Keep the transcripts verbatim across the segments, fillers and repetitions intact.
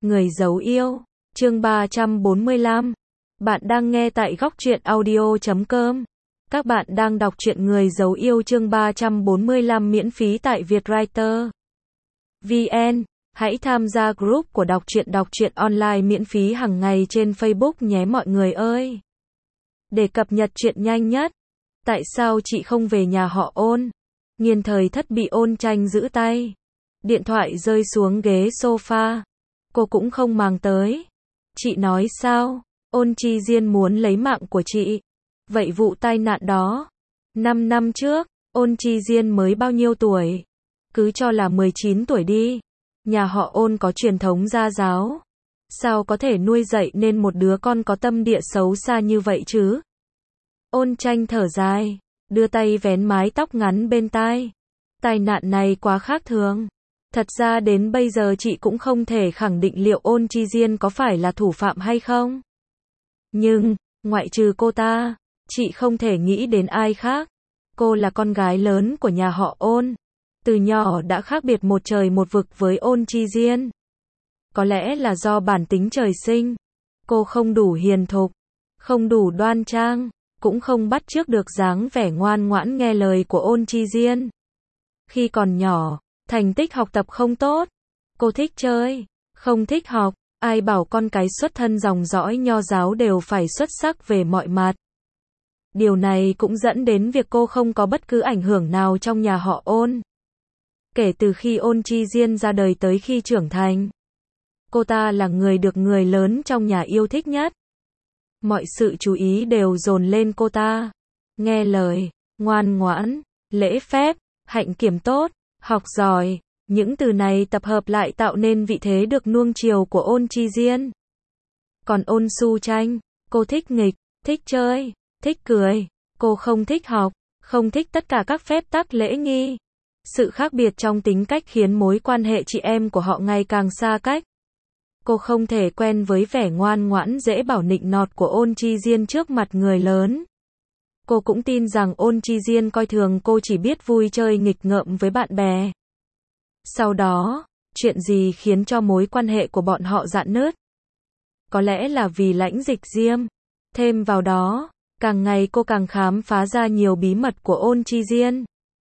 Người giấu yêu, chương ba trăm bốn mươi lăm. Bạn đang nghe tại góc truyện audio chấm com. Các bạn đang đọc truyện Người giấu yêu chương ba trăm bốn mươi lăm miễn phí tại Vietwriter vê en. Hãy tham gia group của đọc truyện đọc truyện online miễn phí hàng ngày trên Facebook nhé mọi người ơi. Để cập nhật truyện nhanh nhất. Tại sao chị không về nhà họ Ôn? Nghiên Thời Thất bị Ôn Tranh giữ tay. Điện thoại rơi xuống ghế sofa. Cô cũng không màng tới. Chị nói sao? Ôn Chi Diên muốn lấy mạng của chị. Vậy vụ tai nạn đó, năm năm trước, Ôn Chi Diên mới bao nhiêu tuổi? Cứ cho là mười chín tuổi đi. Nhà họ Ôn có truyền thống gia giáo. Sao có thể nuôi dạy nên một đứa con có tâm địa xấu xa như vậy chứ? Ôn Tranh thở dài, đưa tay vén mái tóc ngắn bên tai. Tai nạn này quá khác thường. Thật ra đến bây giờ chị cũng không thể khẳng định liệu Ôn Chi Diên có phải là thủ phạm hay không. Nhưng, ngoại trừ cô ta, chị không thể nghĩ đến ai khác. Cô là con gái lớn của nhà họ Ôn. Từ nhỏ đã khác biệt một trời một vực với Ôn Chi Diên. Có lẽ là do bản tính trời sinh. Cô không đủ hiền thục, không đủ đoan trang, cũng không bắt chước được dáng vẻ ngoan ngoãn nghe lời của Ôn Chi Diên. Khi còn nhỏ, thành tích học tập không tốt. Cô thích chơi, không thích học. Ai bảo con cái xuất thân dòng dõi nho giáo đều phải xuất sắc về mọi mặt. Điều này cũng dẫn đến việc cô không có bất cứ ảnh hưởng nào trong nhà họ Ôn. Kể từ khi Ôn Chi Diên ra đời tới khi trưởng thành, cô ta là người được người lớn trong nhà yêu thích nhất. Mọi sự chú ý đều dồn lên cô ta. Nghe lời, ngoan ngoãn, lễ phép, hạnh kiểm tốt, học giỏi. Những từ này tập hợp lại tạo nên vị thế được nuông chiều của Ôn Chi Diên. Còn Ôn Su Tranh, cô thích nghịch, thích chơi, thích cười. Cô không thích học, không thích tất cả các phép tắc lễ nghi. Sự khác biệt trong tính cách khiến mối quan hệ chị em của họ ngày càng xa cách. Cô không thể quen với vẻ ngoan ngoãn dễ bảo nịnh nọt của Ôn Chi Diên trước mặt người lớn. Cô cũng tin rằng Ôn Chi Diên coi thường cô chỉ biết vui chơi nghịch ngợm với bạn bè. Sau đó, chuyện gì khiến cho mối quan hệ của bọn họ rạn nứt? Có lẽ là vì Lãnh Dịch Diêm. Thêm vào đó, càng ngày cô càng khám phá ra nhiều bí mật của Ôn Chi Diên.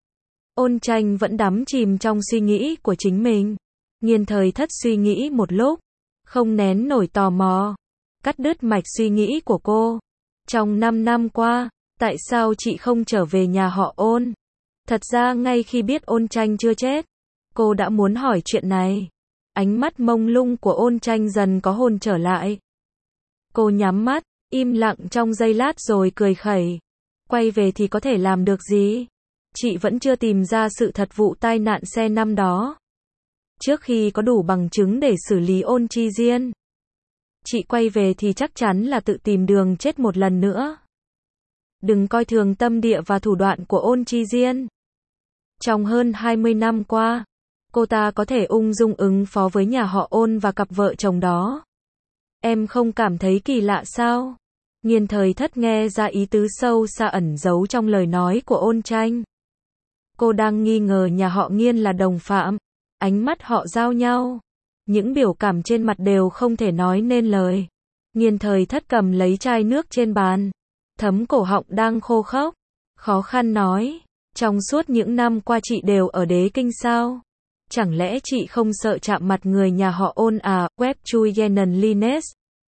Ôn Tranh vẫn đắm chìm trong suy nghĩ của chính mình. Nghiên Thời Thất suy nghĩ một lúc, không nén nổi tò mò, cắt đứt mạch suy nghĩ của cô. Trong năm năm qua, tại sao chị không trở về nhà họ Ôn? Thật ra ngay khi biết Ôn Tranh chưa chết, cô đã muốn hỏi chuyện này. Ánh mắt mông lung của Ôn Tranh dần có hồn trở lại. Cô nhắm mắt, im lặng trong giây lát rồi cười khẩy. Quay về thì có thể làm được gì? Chị vẫn chưa tìm ra sự thật vụ tai nạn xe năm đó. Trước khi có đủ bằng chứng để xử lý Ôn Chi Diên, chị quay về thì chắc chắn là tự tìm đường chết một lần nữa. Đừng coi thường tâm địa và thủ đoạn của Ôn Chi Diên. Trong hơn hai mươi năm qua, cô ta có thể ung dung ứng phó với nhà họ Ôn và cặp vợ chồng đó. Em không cảm thấy kỳ lạ sao? Nghiên Thời Thất nghe ra ý tứ sâu xa ẩn giấu trong lời nói của Ôn Tranh. Cô đang nghi ngờ nhà họ Nghiên là đồng phạm. Ánh mắt họ giao nhau. Những biểu cảm trên mặt đều không thể nói nên lời. Nghiên Thời Thất cầm lấy chai nước trên bàn, thấm cổ họng đang khô khốc, khó khăn nói. Trong suốt những năm qua chị đều ở Đế Kinh sao? Chẳng lẽ chị không sợ chạm mặt người nhà họ Ôn à? Web chui Yenan Lines.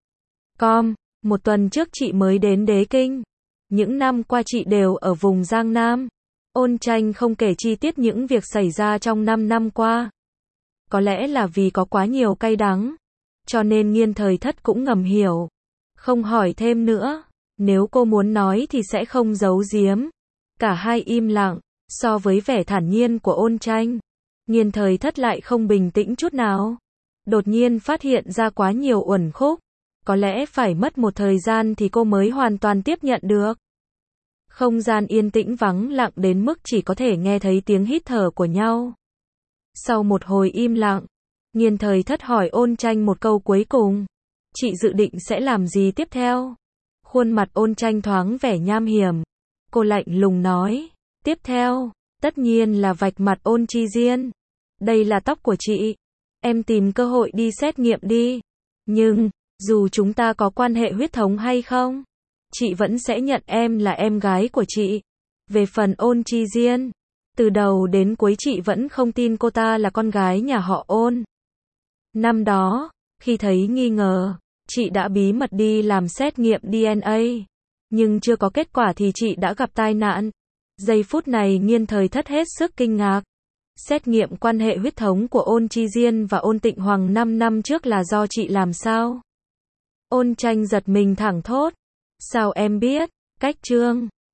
Com, một tuần trước chị mới đến Đế Kinh. Những năm qua chị đều ở vùng Giang Nam. Ôn Tranh không kể chi tiết những việc xảy ra trong năm năm qua. Có lẽ là vì có quá nhiều cay đắng, cho nên Nghiên Thời Thất cũng ngầm hiểu. Không hỏi thêm nữa. Nếu cô muốn nói thì sẽ không giấu giếm. Cả hai im lặng. So với vẻ thản nhiên của Ôn Tranh, Nghiên Thời Thất lại không bình tĩnh chút nào. Đột nhiên phát hiện ra quá nhiều uẩn khúc. Có lẽ phải mất một thời gian thì cô mới hoàn toàn tiếp nhận được. Không gian yên tĩnh vắng lặng đến mức chỉ có thể nghe thấy tiếng hít thở của nhau. Sau một hồi im lặng, Nghiên Thời Thất hỏi Ôn Tranh một câu cuối cùng. Chị dự định sẽ làm gì tiếp theo? Khuôn mặt Ôn Tranh thoáng vẻ nham hiểm. Cô lạnh lùng nói. Tiếp theo, tất nhiên là vạch mặt Ôn Chi Diên. Đây là tóc của chị. Em tìm cơ hội đi xét nghiệm đi. Nhưng, dù chúng ta có quan hệ huyết thống hay không, chị vẫn sẽ nhận em là em gái của chị. Về phần Ôn Chi Diên, từ đầu đến cuối chị vẫn không tin cô ta là con gái nhà họ Ôn. Năm đó, khi thấy nghi ngờ, chị đã bí mật đi làm xét nghiệm đê en a, nhưng chưa có kết quả thì chị đã gặp tai nạn. Giây phút này Nghiên Thời Thất hết sức kinh ngạc. Xét nghiệm quan hệ huyết thống của Ôn Chi Diên và Ôn Tịnh Hoàng năm năm trước là do chị làm sao? Ôn Tranh giật mình thẳng thốt. Sao em biết? Cách Trương